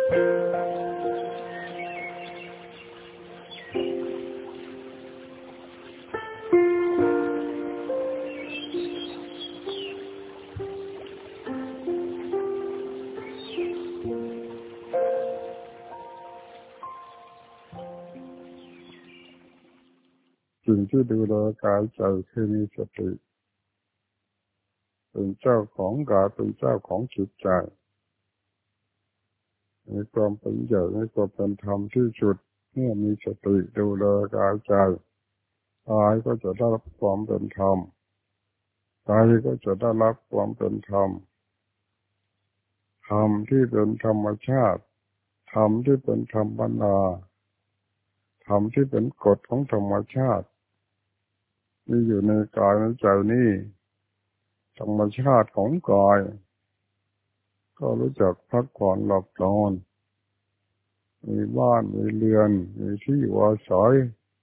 สิ่งที่ดูแลกายใจคือมีสติเป็นเจ้าของกายเป็นเจ้าของจิตใจมีความเป็นใหญ่มีความเป็นธรรมที่สุดเมื่อมีสติดูแลกายใจกายก็จะได้รับความเป็นธรรมใจก็จะได้รับความเป็นธรรมธรรมที่เป็นธรรมชาติธรรมที่เป็นธรรมนาธรรมที่เป็นกฎของธรรมชาติมีอยู่ในกายในใจนี้ธรรมชาติของกายก็รู้จักพักผ่อนหลับนอนมีบ้านมีเรือนมีที่อยู่อาศัย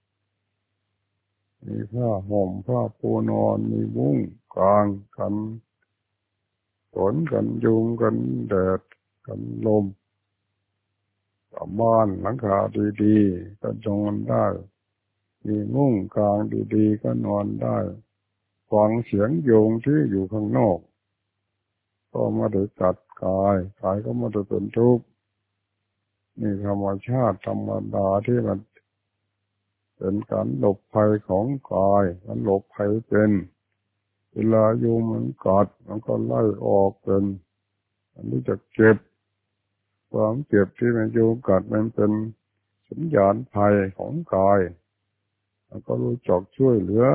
มีผ้าห่มผ้าปูนอนมีมุ้งกางกันฝนกันยุงกันแดดกันลมบ้านหลังคาดีๆก็นอนได้มีมุ้งกางดีๆก็นอนได้ฟังเสียงยุงที่อยู่ข้างนอกก็ไม่ได้กัดกายก็ไม่ได้เป็นทุกข์นี่ธรรมชาติธรรมดาที่มันเป็นการหลบภัยของกายมันหลบภัยเป็นเวลายุงมันกัดมันก็ไล่ออกเป็นมันรู้จักเจ็บความเจ็บที่มันยุงกัดมันเป็นสัญญาณภัยของกายมันก็รู้จักช่วยเหลือ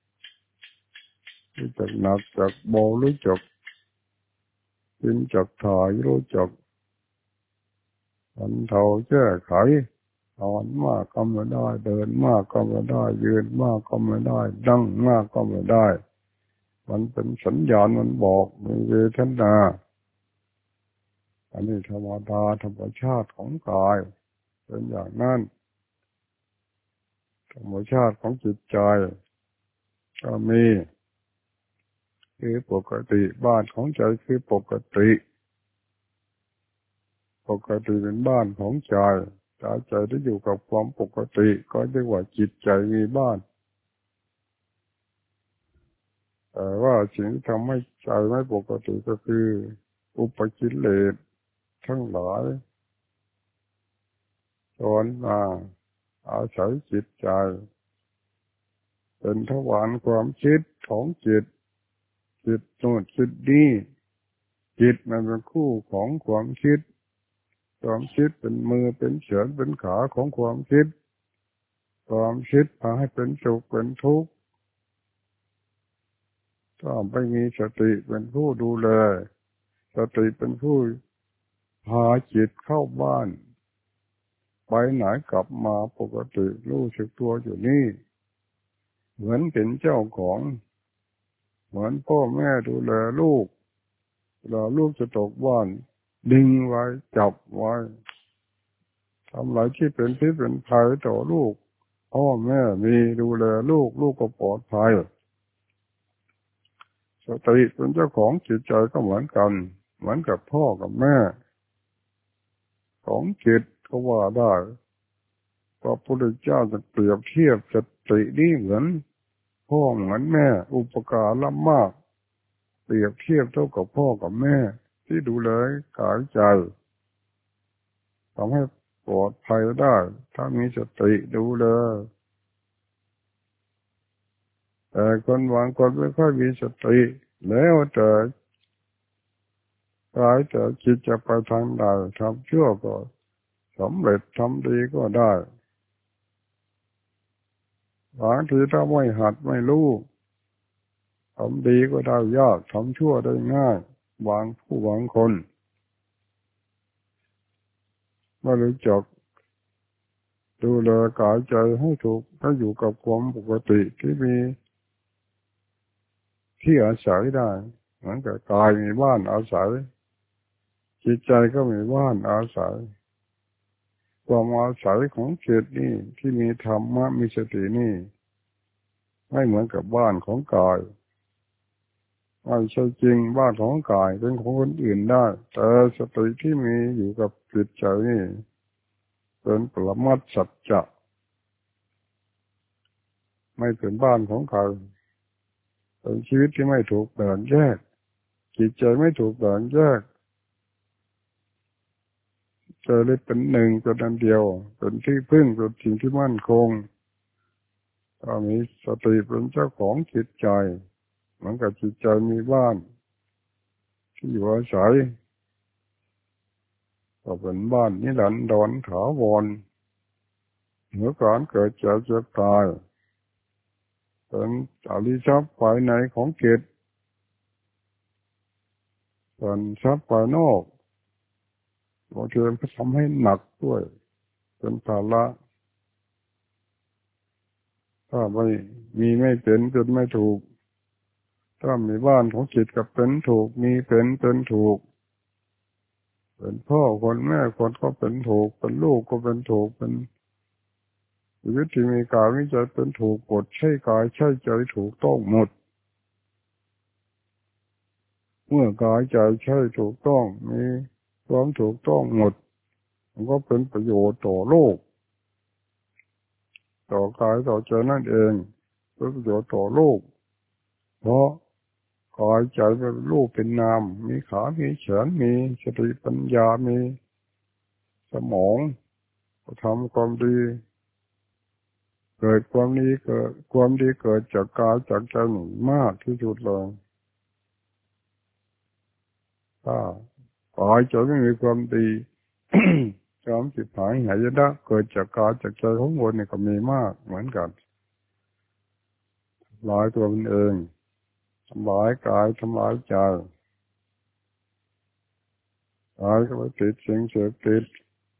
รู้จักหนักจักเบารู้จักกินจักถ่ายรู้จักบรรเทาแก้ไขนอนมากก็ไม่ได้เดินมากก็ไม่ได้ยืนมากก็ไม่ได้นั่งมากก็ไม่ได้มันเป็นสัญญาณมันบอกมีเวทนาอันนี้ธรรมดาธรรมชาติของกายเป็นอย่างนั้นธรรมชาติของจิตใจก็มีคือปกติบ้านของใจคือปกติเป็นบ้านของใจใจที่อยู่กับความปกติก็เรียกว่าจิตใจมีบ้านแต่ว่าสิ่งที่ทำให้ใจไม่ปกติก็คืออุปกิเลสทั้งหลายจนมาอาศัยจิตใจเป็นทวารความคิดของจิตโน่นจิตนี้จิตมันเป็นคู่ของความคิดเป็นมือเป็นเฉือนเป็นขาของความคิดพาให้เป็นสุขเป็นทุกข์ถ้าไม่มีสติเป็นผู้ดูแลสติเป็นผู้พาจิตเข้าบ้านไปไหนกลับมาปกติรู้สึกตัวอยู่นี่เหมือนเป็นเจ้าของเหมือนพ่อแม่ดูแลลูกลูกจะตกบ้านดึงไว้จับไว้ทำอะไรที่เป็นพิษเป็นภัยต่อลูกพ่อแม่มีดูแลลูกก็ปลอดภัยสติเป็นเจ้าของจิตใจก็เหมือนกันเหมือนกับพ่อกับแม่ของจิตก็ว่าได้พระพุทธเจ้าจะเปรียบเทียบสตินี่เหมือนพ่อเหมือนแม่อุปการะมากเปรียบเทียบเท่ากับพ่อกับแม่ที่ดูแลกายใจทำให้ปลอดภัยได้ถ้ามีสติดูแลแต่คนบางคนไม่ค่อยมีสติแล้วแต่กายแต่จิตจะไปทางใดทำชั่วก็สำเร็จทำดีก็ได้บางทีถ้าไม่หัดไม่รู้ทำดีก็ได้ยากทำชั่วได้ง่ายบางคนไม่รู้จักดูแลกายใจให้ถูกให้อยู่กับความปกติที่มีที่อาศัยได้เหมือนกับกายมีบ้านอาศัยจิตใจก็มีบ้านอาศัยความอาศัยของจิตนี่ที่มีธรรมะมีสตินี่ไม่เหมือนกับบ้านของกายไม่ใช่จริงบ้านของกายเป็นของคนอื่นได้แต่สติที่มีอยู่กับจิตใจนี่เป็นปรมัตถ์สัจจะไม่เป็นบ้านของใครเป็นชีวิตที่ไม่ถูกแบ่งแยกจิตใจไม่ถูกแบ่งแยกใจเลยเป็นหนึ่งเป็นอันเดียวเป็นที่พึ่งเป็นสิ่งที่มั่นคงถ้ามีสติเป็นเจ้าของจิตใจเหมือนกับจิตใจมีบ้านที่อยู่อาศัยก็เป็นบ้านนิรันดรถาวรเหนือการเกิดเจ็บเจ็บตายเป็นอริยทรัพย์ภายในของจิตเป็นทรัพย์ภายนอกบางทีมันก็ทำให้หนักด้วยเป็นภาระถ้าไม่มีไม่เป็นจนไม่ถูกถ้ามีบ้านของจิตกับเป็นถูกมีเป็นถูกเป็นพ่อคนแม่คนก็เป็นถูกเป็นลูกก็เป็นถูกเป็นชีวิตที่มีกายมีใจเป็นถูกกฎใช่กายใช่ใจถูกต้องหมดเมื่อกายใจใช่ถูกต้องมีความถูกต้องหมดมันก็เป็นประโยชน์ต่อโลกต่อกายต่อใจนั่นเองเป็นประโยชน์ต่อโลกเพราะกายใจเป็นรูปเป็นนามมีขามีแขนมีสติปัญญามีสมองทำความดีเกิดความดีเกิดความดีเกิดจากกายจากใจมากที่สุดเลยถ้ากายใจไม่มีความดีความจิตหายหายนะเกิดจากกายจากใจของคนนี่ก็มีมากเหมือนกันทำลายตัวมันเองทำลายกายทำลายใจกายก็ไปติดสิ่งเสพติด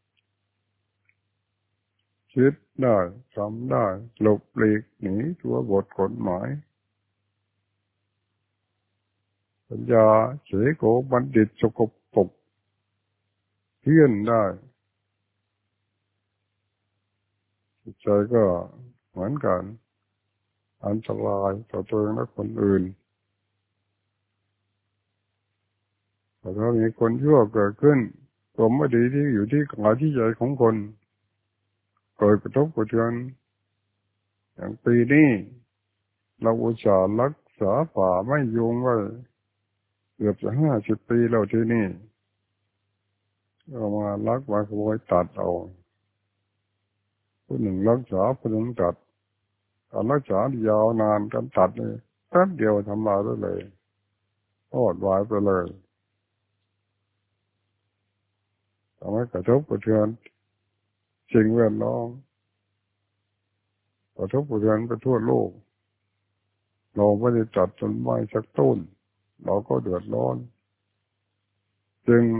คิดได้ทำได้หลบหลีกหนีตัวบทกฎหมายปัญญาเฉยโกบัณฑิตสกปรกเพี้ยนได้จิตใจก็เหมือนกันอันตรายต่อตัวเองและคนอื่นแต่ถ้ามีคนชั่วเกิดขึ้นความไม่ดีที่อยู่ที่กายที่ใจของคนเกิดกระทบกระเทือนอย่างปีนี้เราอุตส่าห์รักษาป่าไม่ยุงไว้เกือบจะ50 ปีแล้วที่นี่เอามาลักมาขโมยตัดเอาผู้หนึ่งรักษาผู้หนึ่งตัดการรักษายาวนานการตัดเลยแป๊บเดียวทำลายได้เลยทอดวายไปเลยทำให้กระทบกระเทือนสิ่งแวดล้อมกระทบกระเทือนไปทั่วโลกเราไม่ได้ตัดต้นไม้สักต้นเราก็เดือดร้อนจึง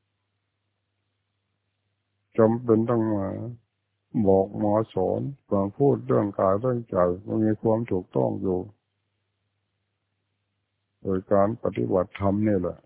จำเป็นต้องมาบอกหมอสอนมาพูดเรื่องกายเรื่องใจมันมีความถูกต้องอยู่โดยการปฏิบัติธรรมนี่แหละ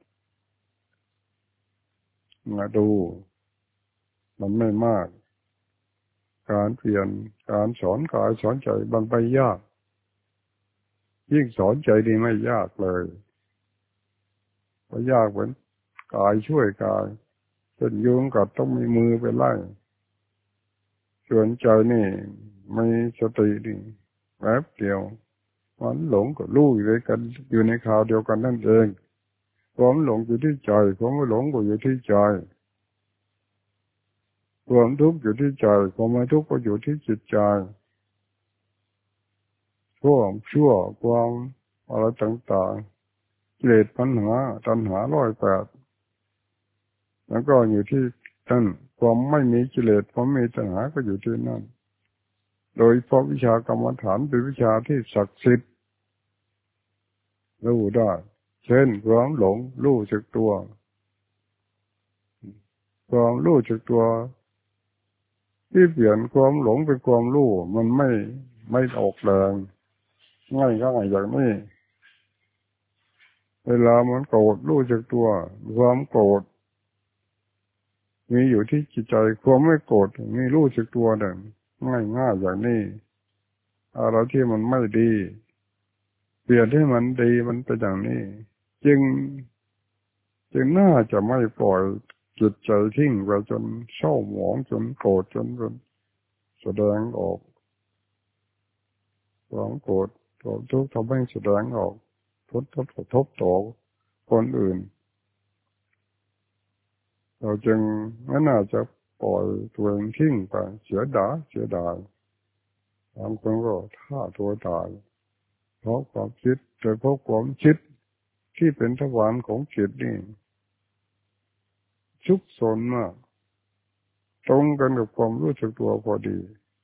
มาดูมันไม่มากการเปลี่ยนการสอนกายสอนใจบางไปยากยิ่งสอนใจดีไม่ยากเลยเพราะยากเหมือนกายช่วยกายเช่นยุงกัดต้องมีมือไปไล่ส่วนใจนี่มีสติดีแป๊บเดียวมันหลงกับรู้อยู่ด้วยกันอยู่ในข่าวเดียวกันนั่นเองความหลงอยู่ที่ใจความไม่หลงก็อยู่ที่ใจความทุกข์อยู่ที่ใจความไม่ทุกข์ก็อยู่ที่จิตใจความชั่วความอะไรต่างๆกิเลสปัญหาตัณหา108แล้วก็อยู่ที่นั่นความไม่มีกิเลสความไม่มีตัณหาก็อยู่ที่นั่นโดยเพราะวิชากรรมฐานเป็นวิชาที่ศักดิ์สิทธิ์รู้ได้เช่นความหลงรู้จักตัวความรู้จักตัวที่เปลี่ยนความหลงเป็นความรู้มันไม่ออกแรงง่ายอย่างนี้เวลามันโกรธรู้จักตัวความโกรธมีอยู่ที่จิตใจความไม่โกรธมีรู้จักตัวนั่นง่ายอย่างนี้อะไรที่มันไม่ดีเปลี่ยนให้มันดีมันเป็นอย่างนี้จึงน่าจะไม่ปล่อยจิตใจทิ้งไปจนเศร้าหมองจนโกรธจนแสดงออกความโกรธความทุกข์ทำให้แสดงออกทบต่อคนอื่นเราจึงไม่น่าจะปล่อยตัวเองทิ้งไปเสียดายบางคนก็ฆ่าตัวตายเพราะความคิดโดยเพราะความคิดที่เป็นทวารของจิตนี่ชุกชนมากตรงกันกับความรู้สึกตัวพอดี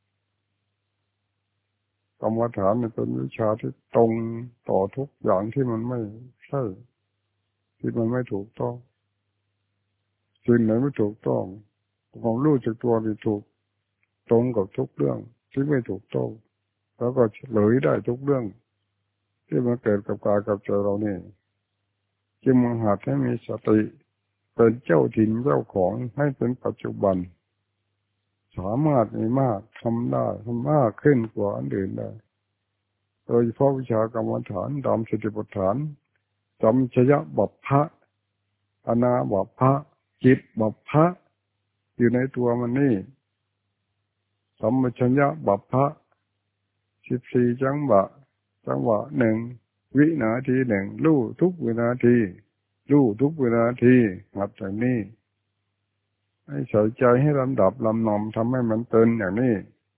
กรรมฐานเป็นวิชาที่ตรงต่อทุกอย่างที่มันไม่ใช่ที่มันไม่ถูกต้องสิ่งไหนไม่ถูกต้องความรู้สึกตัวที่ถูกตรงกับทุกเรื่องที่ไม่ถูกต้องแล้วก็เฉลยได้ทุกเรื่องที่มันเกิดกับกายกับใจเรานี่จึงมหัดให้มีสติเป็นเจ้าถิ่นเจ้าของให้เป็นปัจจุบันสามารถมีมากทำได้ทำมากขึ้นกว่าอันอื่นได้โดยเฉพาะวิชากรรมฐานดำสติปัฏฐานสัมชยบัพพะอนาบัพพะจิตบัพพะอยู่ในตัวมันนี่สัมปชัญญะบัพพะ14จังหวะหนึ่งวินาทีหนึ่งรู้ทุกวินาทีรู้ทุกวินาทีหัดอย่างนี้ให้ใส่ใจให้ลำดับลำนำทำให้มันเตือนอย่างนี้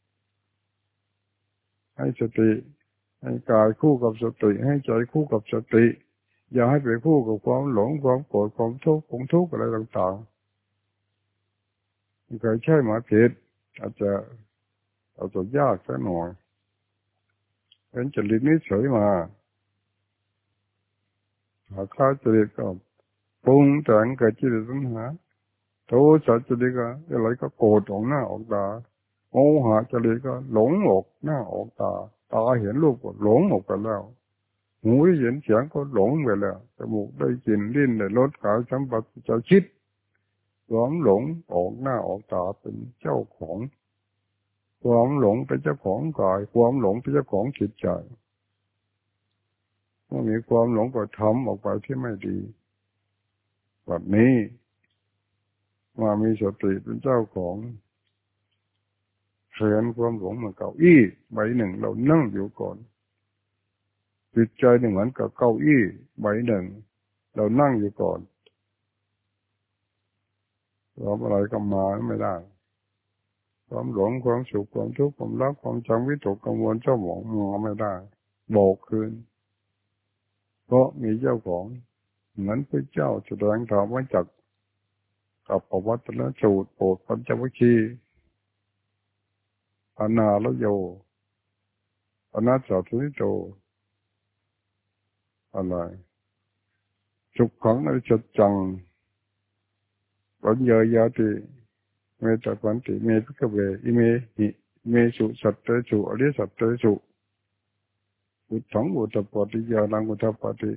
ให้สติให้กายคู่กับสติให้ใจคู่กับสติอย่าให้ไปคู่กับความหลงความโกรธความทุกข์อะไรต่างๆเคยใช่หมาผิดอาจจะยากสักหน่อยเป็นจริตนิสัยมาหาข้าจริตก็ปรุงแต่งเกิดจิตตัณหาโทสะจริตก็อะไรก็โกรธออกหน้าออกตาโมหะจริตก็หลงออกหน้าออกตาตาเห็นรูปก็หลงออกไปแล้วหูได้ยินเสียงก็หลงไปแล้วจมูกได้กลิ่นลิ้นได้รสกายสัมผัสใจคิดความหลงออกหน้าออกตาเป็นเจ้าของความหลงเป็นเจ้าของกายความหลงเป็นเจ้าของจิตใจเมื่อมีความหลงก็ทำออกไปที่ไม่ดีแบบนี้มามีสติเป็นเจ้าของเขียนความหลงเหมือนเก้าอี้ใบหนึ่งเรานั่งอยู่ก่อนจิตใจหนึ่งเหมือนกับเก้าอี้ใบหนึ่งเรานั่งอยู่ก่อนเราอะไรก็มาไม่ได้ความหลงความสุขความทุกข์ความรักความจำวิตกกังวลเจ้าหมองมาไม่ได้บอกคืนเพราะมีเจ้าของเหมือนพระเจ้าแสดงธรรมไว้จากกับปวัตตนสูตรโปรดปัญจวัคคีย์อนาลโยอนัสสะทุนิโตอะไรสุขขังอริจจังปัญญายาติเมตตาปันติเมพิกเวอิเมหิเมสุสัตเตสุอริสัตเตสุอุทังอุตปฏิยานังอุทปฏิ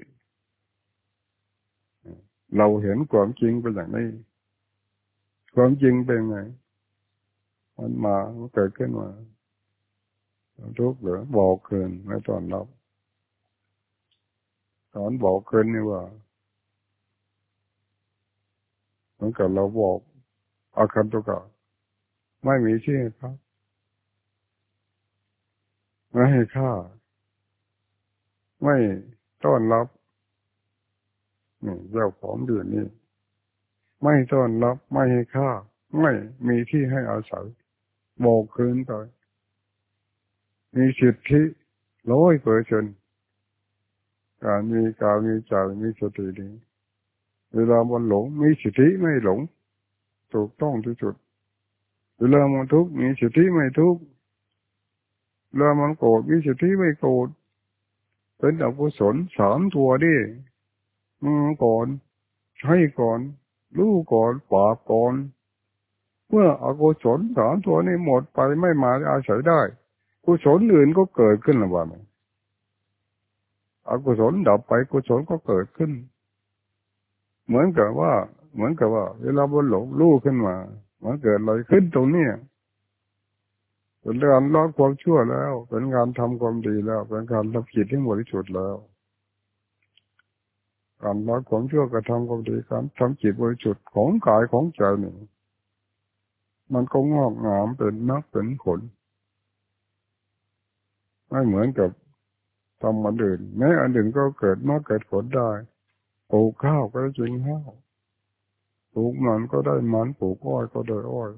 เราเห็นความจริงเป็นอย่างนี้ความจริงเป็นไงมันเกิดขึ้นมาทุกข์หรือบอกคืนไม่ต้อนรับสอนบอกคืนนี่ว่าเหมือนกับเราบอกอาคันตุกะไม่มีที่ให้พักไม่ให้ค่าไม่ต้อนรับนี่เจ้าของเดือนนี้ไม่ต้อนรับไม่ให้ค่าไม่มีที่ให้อาศัยบอกคืนไปมีสิทธิ100%การมีใจมีสติดีเวลามันหลงมีสิทธิไม่หลงถูกต้องที่สุดเวลามันทุกข์มีสิทธิไม่ทุกข์เวลามันโกรธมีสิทธิไม่โกรธเป็นอกุศล3 ตัวดิก่อนให้ก่อนรู้ก่อนปราบก่อนเมื่ออกุศล3 ตัวนี้หมดไปไม่มาอาศัยได้กุศลอื่นก็เกิดขึ้นแล้วว่าอกุศลดับไปกุศลก็เกิดขึ้นเหมือนกับว่าเวลาบนหลงรู้ขึ้นมามันเกิดอะไรขึ้นตรงนี้เป็นการละความชั่วแล้วเป็นการทำความดีแล้วเป็นการทำจิตที่บริสุทธิ์แล้วการละความชั่วกระทำความดีการทำจิตบริสุทธิ์ของกายของใจนี่มันก็งอกงามเป็นมรรคเป็นผลไม่เหมือนกับทำอันอื่นแม้อันอื่นก็เกิดมรรคเกิดผลได้ปลูกข้าวก็ได้กินข้าวปลูกมันก็ได้มันปลูกอ้อยก็ได้อ้อย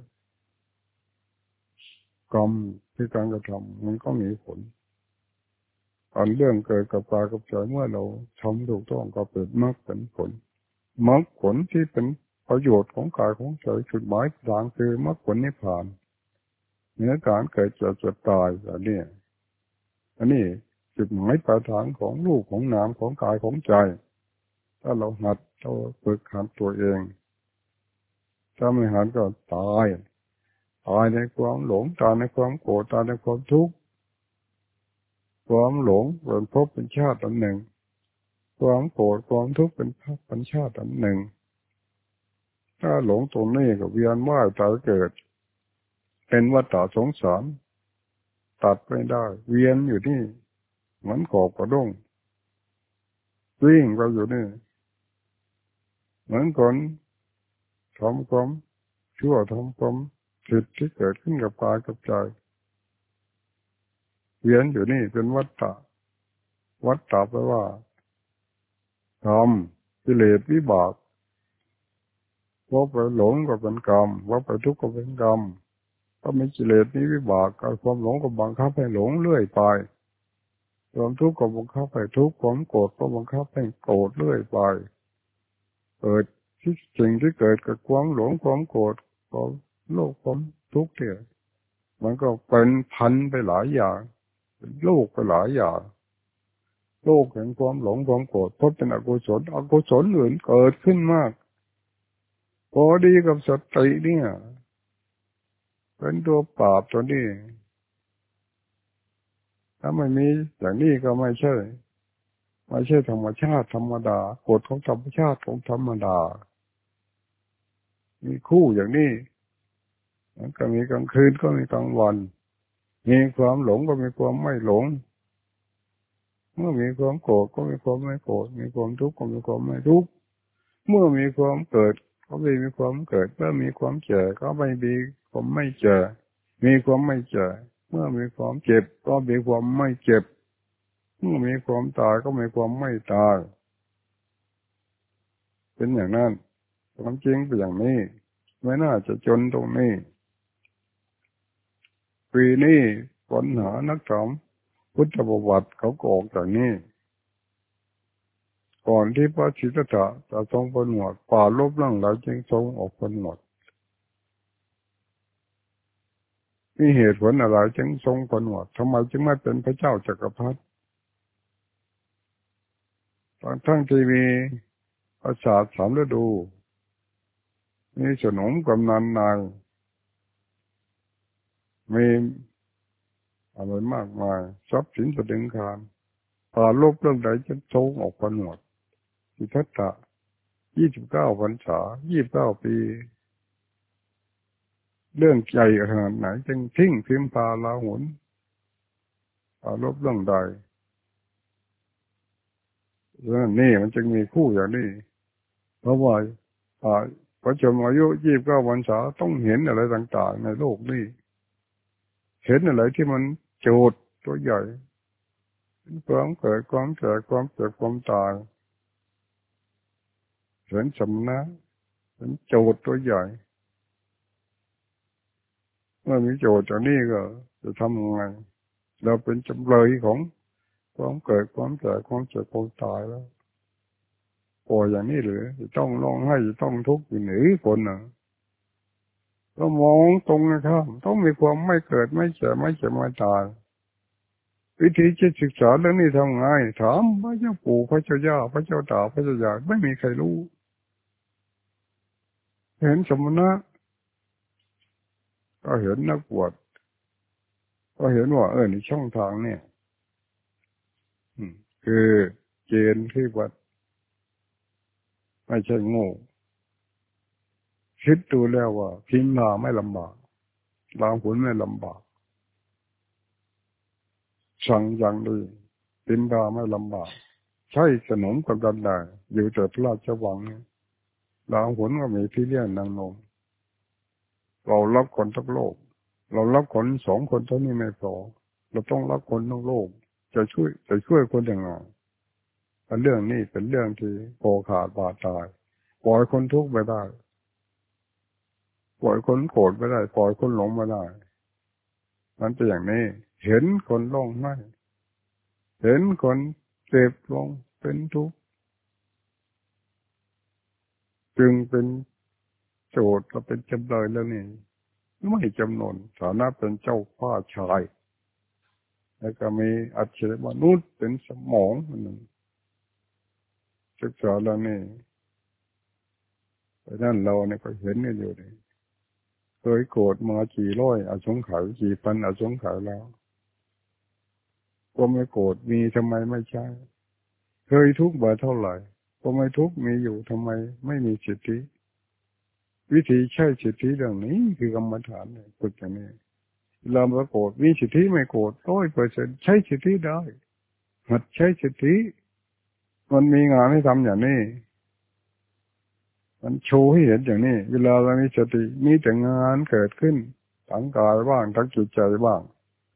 กรรมที่การกระทำมันก็มีผลอันเรื่องเกิดกับกายกับใจเมื่อเราทำถูกต้องก็เป็นมรรคเป็นผลมรรคผลที่เป็นประโยชน์ของกายของใจจุดหมายทางคือมรรคผลนิพพานเนื้อการเกิดจะตายอย่างนี้อันนี้จุดหมายปลายทางของรูปของนามของกายของใจถ้าเราหัดเราฝึกหัดตัวเองถ้าไม่หัดก็ตายตายในความหลงตายในความโกรธตายในความทุกข์ความหลงเป็นภพเป็นชาติอันหนึ่งความโกรธความทุกข์เป็นภพเป็นชาติอันหนึ่งถ้าหลงตรงนี้ก็เวียนว่ายตายเกิดเป็นวัฏฏะสงสารตัดไม่ได้เวียนอยู่นี่เหมือนขอบกระด้งวิ่งไปอยู่นี่เหมือนคนทำความชั่วทำความผิดที่เกิดขึ้นกับกายกับใจเวียนอยู่นี่เป็นวัฏฏะวัฏฏะแปลว่าทำกิเลสวิบากว่าไปหลงก็เป็นกรรมว่าไปทุกข์ก็เป็นกรรมถ้ามีกิเลสนี้วิบากกับความหลงก็บังคับให้หลงเรื่อยไปความทุกข์ก็บังคับให้ทุกข์ความโกรธก็บังคับให้โกรธเรื่อยไปเกิดที่สิ่งที่เกิดกับความหลงความโกรธความโลภความทุกข์เนี่ยมันก็เป็นพันไปหลายอย่างเป็นโลกไปหลายอย่างโลกแห่งความหลงความโกรธเพราะเป็นอกุศลอื่นเกิดขึ้นมากพอดีกับสติเนี่ยเป็นตัวปราบตัวนี้ถ้าไม่มีอย่างนี้ก็ไม่ใช่ธรรมชาติธรรมดากฎของธรรมชาติของธรรมดามีคู่อย่างนี้มันก็มีกลางคืนก็มีกลางวันมีความหลงก็มีความไม่หลงเมื่อมีความโกรธก็มีความไม่โกรธมีความทุกข์ก็มีความไม่ทุกข์เมื่อมีความเกิดก็ไม่มีความเกิดเมื่อมีความเจ็บก็ไม่มีความไม่เจ็บมีความไม่เจ็บเมื่อมีความเจ็บก็มีความไม่เจ็บเมื่อมีความตายก็มีความไม่ตายเป็นอย่างนั้นความจริงเป็นอย่างนี้ไม่น่าจะจนตรงนี้ปีนี้ปัญหานักธรรมพุทธประวัติเขาก็ออกจากนี้ก่อนที่พระสิทธัตถะจะทรงผนวดป่าลบล่างหลายจึงทรงออกผนวดมีเหตุผลอะไรจึงทรงผนวดทำไมจึงไม่เป็นพระเจ้าจักรพรรดิทั้งที่มีประสาทสามฤดูมีสนมกำนันนายมีอะไรมากมายทรัพย์สินประดึงคารป่าลบเรื่องใดจึงทรงออกผนวดสิทธัตถะ29 พรรษา29 ปีเรื่องใหญ่ขนาดไหนจึงทิ้งพิมพาลาหุนลบเรื่องใดเรื่องนี้มันจึงมีคู่อย่างนี้เพราะว่าพระชนมายุ29 พรรษาต้องเห็นอะไรต่างๆในโลกนี้เห็นอะไรที่มันโจทย์ตัวใหญ่ความเกิดความแก่ความเจ็บความตายเห็นสำนักเห็นโจทย์ตัวใหญ่เมื่อมีโจทย์จากนี้ก็จะทำยังไงเราเป็นจำเลยของความเกิดความแก่ความเจ็บความตายแล้วปล่อยอย่างนี้หรือจะต้องร้องไห้จะต้องทุกข์อยู่หรือคนน่ะก็มองตรงนะครับต้องมีความไม่เกิดไม่เจ็บไม่เจ็บไม่ตายวิธีจะศึกษาเรื่องนี้ทำไงถามพระเจ้าปู่พระเจ้าย่าพระเจ้าตาพระเจ้าใหญ่ไม่มีใครรู้เห็นสมณะก็เห็นนักบวชก็เห็นว่าในช่องทางเนี่ยคือเกณฑ์ที่วัดไม่ใช่โง่คิดดูแล้วว่าพิมพ์มาไม่ลำบากลางผลไม่ลำบากสั่งอย่างดีดินดาไม่ลำบากใช้สนมกับกันได้อยู่แต่พระราชวังดาวหนก็มีพี่เลี้ยงนางนมเรารับคนทั้งโลกเรารับคน2 คนเท่านี้ไม่พอเราต้องรับคนทั้งโลกจะช่วยคนอย่างไรเรื่องนี้เป็นเรื่องที่โผขาดบาดตายปล่อยคนทุกข์ไม่ได้ปล่อยคนโกรธไม่ได้ปล่อยคนหลงไม่ได้มันจะอย่างนี้เห็นคนร้องไห้เห็นคนเจ็บลงเป็นทุกข์จึงเป็นโจทย์และเป็นจำเลยแล้วนี่ไม่จำนวนฐานะเป็นเจ้าพ่อชายแล้วก็มีอัจฉริมนุษย์เป็นสมองหนึ่งศึกษาแล้วนี่แต่นั่นเราเนี่ยก็เห็นกันอยู่นี่เคยโกรธมา400อสงไขย4,000อสงไขยแล้วก็ไม่โกรธมีทำไมไม่ใช่เคยทุกข์มาเท่าไหร่ก็ไม่ทุกข์มีอยู่ทำไมไม่มีสิทธิวิธีใช้สิทธิเรื่องนี้คือกรรมฐานเนี่ยฝึกอย่างนี้เราไม่โกรธมีสิทธิไม่โกรธ100%ใช้สิทธิได้หัดใช้สิทธิมันมีงานให้ทำอย่างนี้มันโชว์ให้เห็นอย่างนี้เวลาเรามีสติมีแต่งานเกิดขึ้นทั้งกายบ้างทั้งจิตใจบ้าง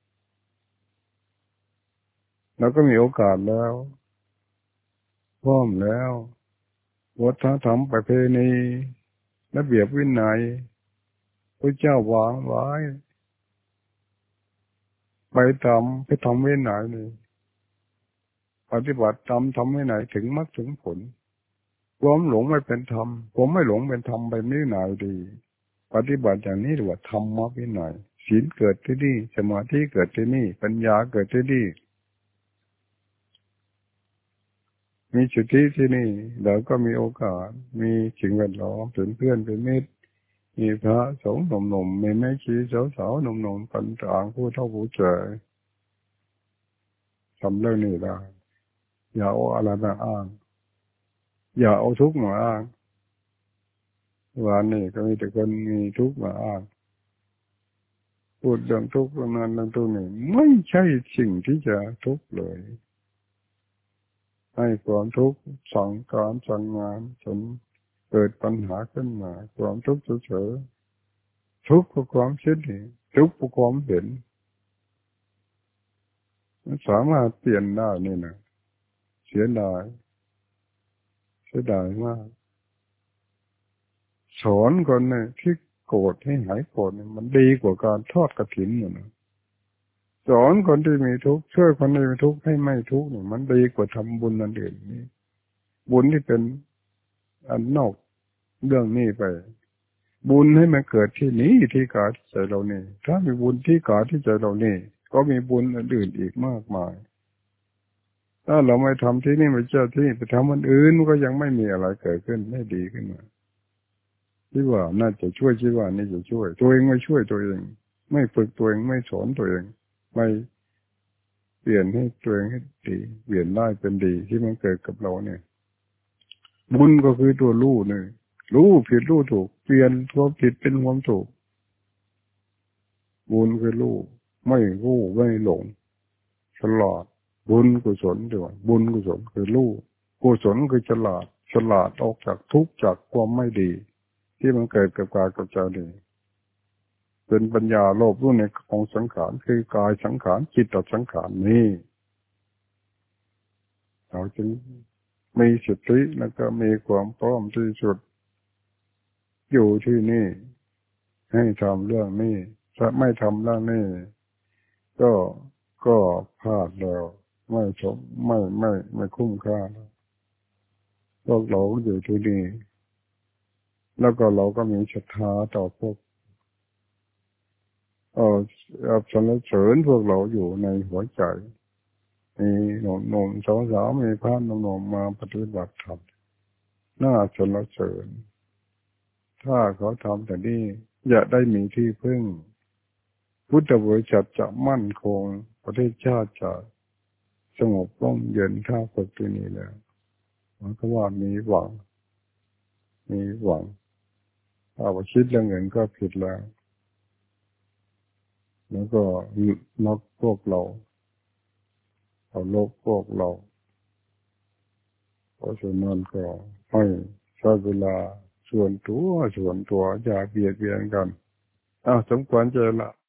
แล้วก็มีโอกาสแล้วพร้อมแล้ววัฒนธรรมประเพณีระเบียบวินัยพระเจ้าวางไว้ไปทำวินัยนี่ปฏิบัติทำวินัยถึงมรรคถึงผลความหลงไม่เป็นธรรมผมไม่หลงเป็นธรรมไปวินัยดีปฏิบัติอย่างนี้เรียกว่าธรรมวินัยศีลเกิดที่นี่สมาธิเกิดที่นี่ปัญญาเกิดที่นี่มีจุดที่นี่เราก็มีโอกาสมีสิ่งแวดล้อมเป็นเพื่อนเป็นมิตรมีพระสงฆ์หนุ่มๆมีแม่ชีสาวๆหนุ่มๆคนกลางผู้เฒ่าผู้แก่ทำเรื่องนี้ได้อย่าเอาอะไรมาอ้างอย่าเอาทุกข์มาอ้างวันนี้ก็มีแต่คนมีทุกข์มาอ้างพูดเรื่องทุกข์เรื่องนั้นเรื่องทุกข์นี่ไม่ใช่สิ่งที่จะทุกข์เลยให้ความทุกข์สั่งการสั่งงานจนเกิดปัญหาขึ้นมาความทุกข์เฉยๆทุกข์เพราะความคิดเห็นทุกข์เพราะความเห็นมันสามารถเปลี่ยนได้นี่นะเสียดายมากสอนคนเนี่ยที่โกรธให้หายโกรธเนี่ยมันดีกว่าการทอดกฐินอยู่นะสอนคนที่มีทุกข์ช่วยคนที่มีทุกข์ให้ไม่ทุกข์เนี่ยมันดีกว่าทำบุญอันอื่นนี่บุญที่เป็นอันนอกเรื่องนี้ไปบุญให้มันเกิดที่นี้ที่กายที่ใจเรานี่ถ้ามีบุญที่กายที่ใจเรานี่ก็มีบุญอันอื่นอีกมากมายถ้าเราไม่ทำที่นี่ไม่เจ้าที่ไปทำอันอื่นก็ยังไม่มีอะไรเกิดขึ้นไม่ดีขึ้นมาคิดว่าน่าจะช่วยคิดว่านี่จะช่วยตัวเองไม่ช่วยตัวเองไม่ฝึกตัวเองไม่สอนตัวเองไม่เปลี่ยนให้ตัวเองให้ดีเปลี่ยนได้เป็นดีที่มันเกิดกับเราเนี่ยบุญก็คือตัวรู้เนี่ยรู้ผิดรู้ถูกเปลี่ยนความผิดเป็นความถูกบุญคือรู้ไม่รู้ไม่หลงฉลาดบุญกุศลด้วยบุญกุศลคือรู้กุศลคือฉลาดออกจากทุกข์จากความไม่ดีที่มันเกิดกับกายกับใจนี่เป็นปัญญาโลภรู้ในของสังขารคือกายสังขารจิตตสังขารนี่เราจึงมีสติแล้วก็มีความพร้อมที่สุดอยู่ที่นี่ให้ทำเรื่องนี้ถ้าไม่ทำเรื่องนี้ก็ก็พลาดแล้วไม่ชมไม่คุ้มค่าพวกเราอยู่ที่นี่แล้วก็เราก็มีศรัทธาต่อพวกสรรเสริญพวกเราอยู่ในหัวใจมีหนุ่มๆสาวๆมีพระหนุ่มๆมาปฏิบัติธรรมน่าสรรเสริญถ้าเขาทำแต่นี้อย่าได้มีที่พึ่งพุทธบริษัทจะมั่นคงประเทศชาติจะสงบร่มเย็นถ้าฝึกที่นี้แล้วมันก็ว่ามีหวังถ้าว่าคิดเรื่องเงินก็ผิดแล้วก็นักพวกเราเอาโลกพวกเราเพราะฉะนั้นก็ให้ใช้เวลาส่วนตัวอย่าเบียดเบียนกันสมควรเจอละ